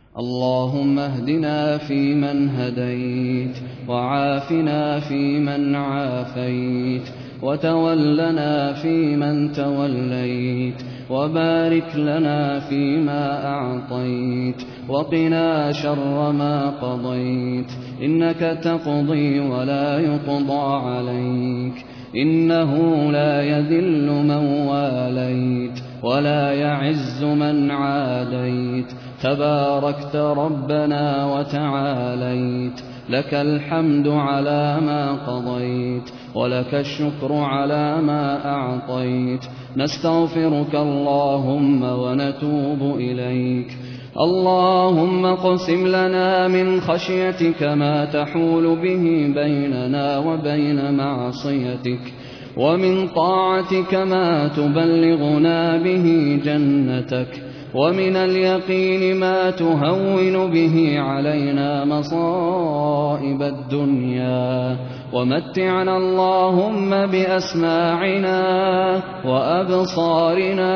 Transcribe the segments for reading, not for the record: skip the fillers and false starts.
اللهم اهدنا فيمن هديت، وعافنا فيمن عافيت، وتولنا فيمن توليت، وبارك لنا فيما أعطيت، وقنا شر ما قضيت، إنك تقضي ولا يقضى عليك، إنه لا يذل من واليت ولا يعز من عاديت، تباركت ربنا وتعاليت، لك الحمد على ما قضيت، ولك الشكر على ما أعطيت، نستغفرك اللهم ونتوب إليك. اللهم اقسم لنا من خشيتك ما تحول به بيننا وبين معصيتك، ومن طاعتك ما تبلغنا به جنتك، ومن اليقين ما تهون به علينا مصائب الدنيا، ومتعنا اللهم بأسماعنا وأبصارنا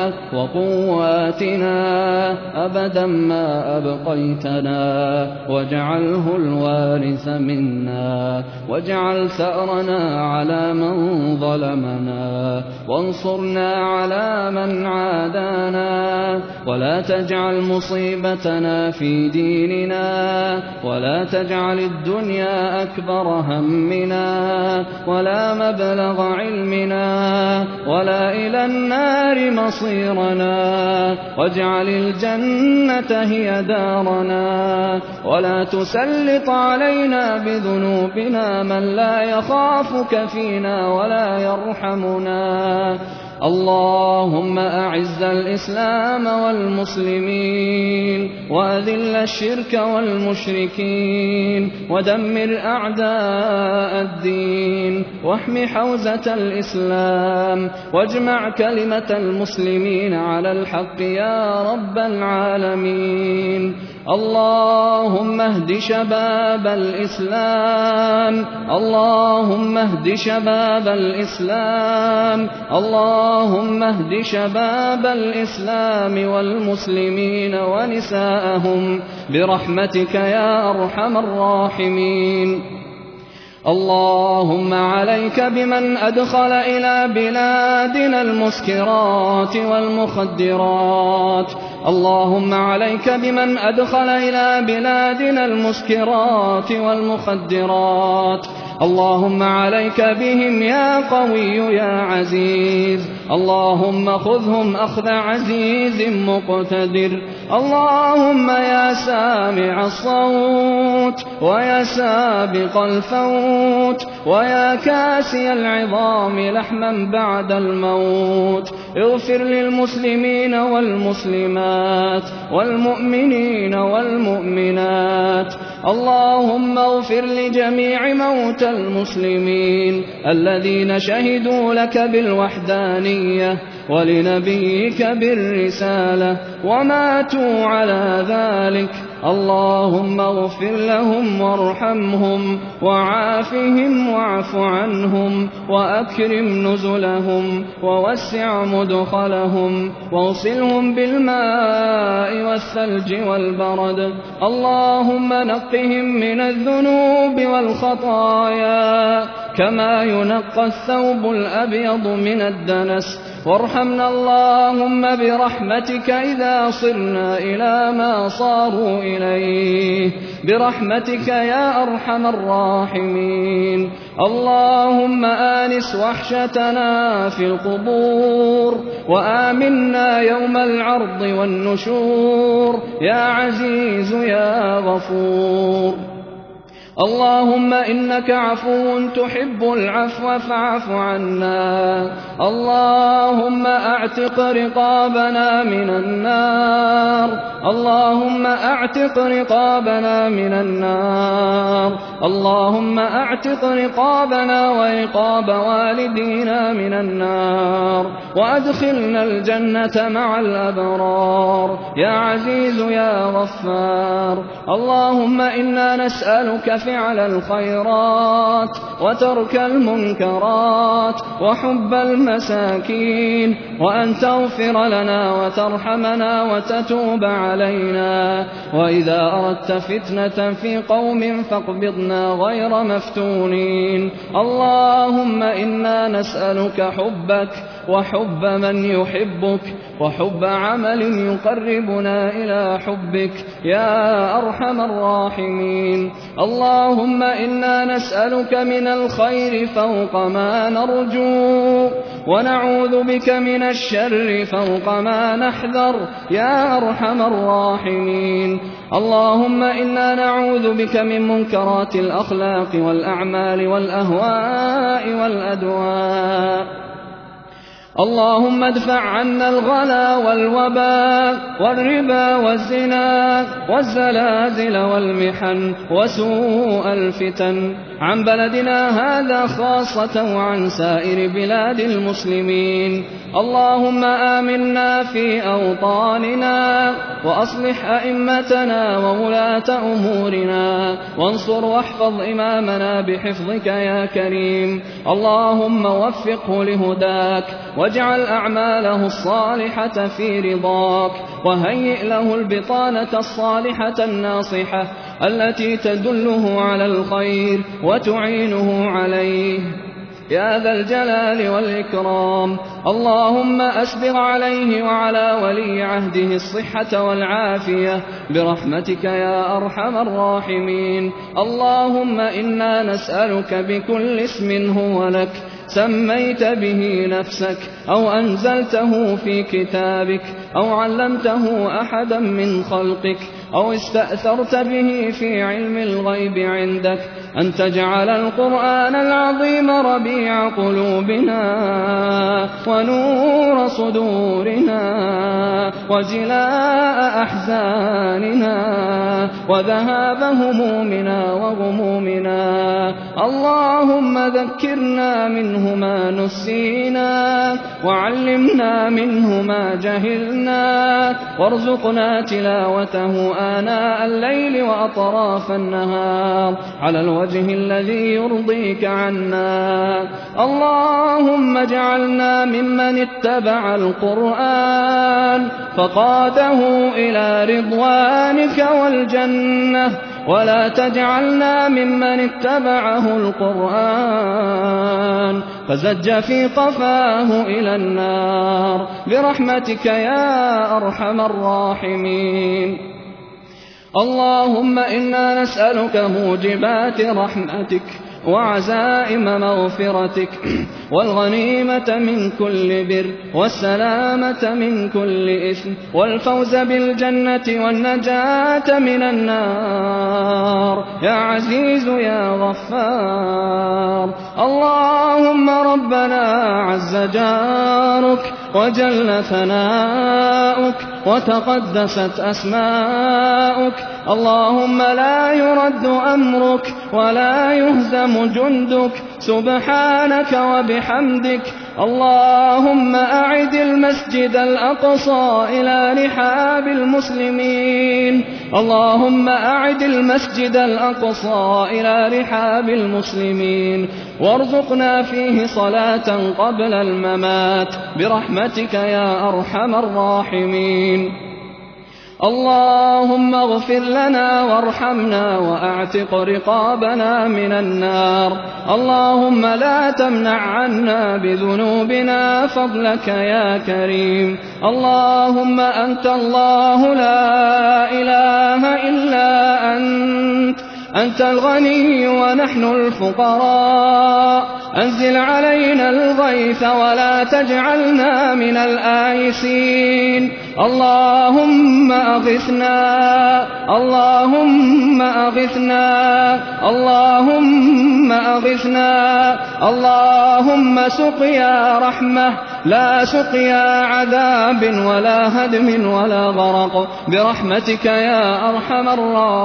وقواتنا أبدا ما أبقيتنا، واجعله الوارث منا، واجعل ثأرنا على من ظلمنا، وانصرنا على من عادانا، ولا تجعل مصيبتنا في ديننا، ولا تجعل الدنيا أكبر همنا، ولا مبلغ علمنا، ولا إلى النار مصيرنا، واجعل الجنة هي دارنا، ولا تسلط علينا بذنوبنا من لا يخافك فينا ولا يرحمنا. اللهم أعز الإسلام والمسلمين، وأذل الشرك والمشركين، ودمر أعداء الدين، واحم حوزة الإسلام، واجمع كلمة المسلمين على الحق يا رب العالمين. اللهم اهد شباب الإسلام، اللهم اهد شباب الإسلام، اللهم اهد شباب الإسلام والمسلمين ونساءهم برحمتك يا أرحم الراحمين. اللهم عليك بمن أدخل إلى بلادنا المسكرات والمخدرات، اللهم عليك بمن أدخل إلى بلادنا المسكرات والمخدرات، اللهم عليك بهم يا قوي يا عزيز، اللهم خذهم أخذ عزيز مقتدر. اللهم يا سامع الصوت، ويا سابق الفوت، ويا كاسي العظام لحما بعد الموت، اغفر للمسلمين والمسلمات والمؤمنين والمؤمنات. اللهم اغفر لجميع موتى المسلمين الذين شهدوا لك بالوحدانية ولنبيك بالرسالة وماتوا على ذلك. اللهم اغفر لهم وارحمهم وعافهم واعف عنهم وأكرم نزلهم ووسع مدخلهم واغسلهم بالماء والثلج والبرد. اللهم نقهم من الذنوب والخطايا كما ينقى الثوب الأبيض من الدنس، وارحمنا اللهم برحمتك إذا صرنا إلى ما صاروا إليه برحمتك يا أرحم الراحمين. اللهم آنس وحشتنا في القبور وآمنا يوم العرض والنشور يا عزيز يا غفور. اللهم إنك عفو تحب العفو فاعف عنا. اللهم أعتق رقابنا من النار، اللهم أعتق رقابنا من النار، اللهم أعتق رقابنا ورقاب والدينا من النار، وأدخلنا الجنة مع الأبرار يا عزيز يا غفار. اللهم إنا نسألك فعل الخيرات وترك المنكرات وحب المساكين، وأن تغفر لنا وترحمنا وتتوب علينا، وإذا أردت فتنة في قوم فاقبضنا غير مفتونين. اللهم إنا نسألك حبك وحب من يحبك وحب عمل يقربنا إلى حبك يا أرحم الراحمين. اللهم إنا نسألك من الخير فوق ما نرجو، ونعوذ بك من الشر فوق ما نحذر يا أرحم الراحمين. اللهم إنا نعوذ بك من منكرات الأخلاق والأعمال والأهواء والأدواء. اللهم ادفع عنا الغلا والوباء والربا والزنا والزلازل والمحن وسوء الفتن عن بلدنا هذا خاصة وعن سائر بلاد المسلمين. اللهم آمنا في أوطاننا وأصلح أئمتنا وولاة أمورنا، وانصر واحفظ إمامنا بحفظك يا كريم. اللهم وفقه لهداك واجعل أعماله الصالحة في رضاك، وهيئ له البطانة الصالحة الناصحة التي تدله على الخير وتعينه عليه يا ذا الجلال والإكرام. اللهم أسبغ عليه وعلى ولي عهده الصحة والعافية برحمتك يا أرحم الراحمين. اللهم إنا نسألك بكل اسم هو لك سميت به نفسك أو أنزلته في كتابك أو علمته أحدا من خلقك أو استأثرت به في علم الغيب عندك أن تجعل القرآن العظيم ربيع قلوبنا ونور صدورنا وجلاء أحزاننا وذهاب همومنا وغمومنا. اللهم ذكرنا منه ما نسينا وعلمنا منه ما جهلنا، وارزقنا تلاوته آناء الليل وأطراف النهار على الوجه الذي يرضيك عنا. اللهم اجعلنا ممن اتبع القرآن فقاده إلى رضوانك والجنة، ولا تجعلنا ممن اتبعه القرآن فزج في قفاه إلى النار برحمتك يا أرحم الراحمين. اللهم إنا نسألك موجبات رحمتك وعزائم مغفرتك والغنيمة من كل بر والسلامة من كل إثم والفوز بالجنة والنجاة من النار يا عزيز يا غفار. اللهم ربنا عز جارك وجل ثناؤك وتقدست أسماؤك. اللهم لا يرد أمرك ولا يهزم جندك سبحانك وبحمدك. اللهم أعد المسجد الأقصى إلى رحاب المسلمين. اللهم أعد المسجد الأقصى إلى رحاب المسلمين وارزقنا فيه صلاة قبل الممات برحمتك يا أرحم الراحمين. اللهم اغفر لنا وارحمنا وأعتق رقابنا من النار. اللهم لا تمنع عنا بذنوبنا فضلك يا كريم. اللهم أنت الله لا إله إلا أنت الغني ونحن الفقراء. أنزل علينا الغيث ولا تجعلنا من الآيسين. اللهم أغثنا اللهم أغثنا اللهم أغثنا. اللهم سقيا رحمة لا سقيا عذاب ولا هدم ولا غرق برحمتك يا أرحم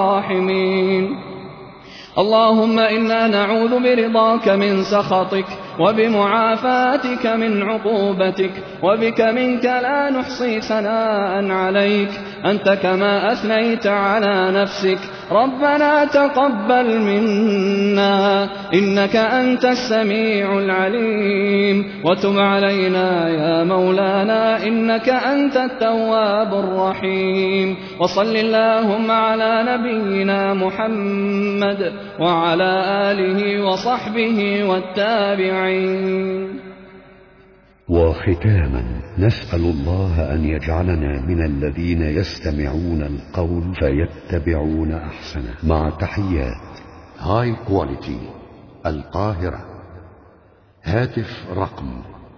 الراحمين. اللهم إنا نعوذ برضاك من سخطك وبمعافاتك من عقوبتك، وبك منك لا نحصي ثناء عليك أنت كما أثنيت على نفسك. ربنا تقبل منا إنك أنت السميع العليم، وتب علينا يا مولانا إنك أنت التواب الرحيم. وصل اللهم على نبينا محمد وعلى آله وصحبه والتابعين. وختاما نسأل الله أن يجعلنا من الذين يستمعون القول فيتبعون أحسنه. مع تحيات هاي كواليتي القاهرة. هاتف رقم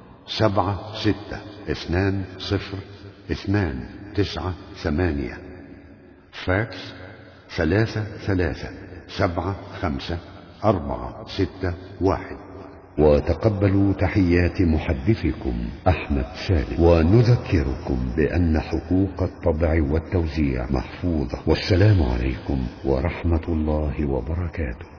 76202978. فاكس 33754561. وتقبلوا تحيات محدثكم أحمد سالم، ونذكركم بأن حقوق الطبع والتوزيع محفوظة. والسلام عليكم ورحمة الله وبركاته.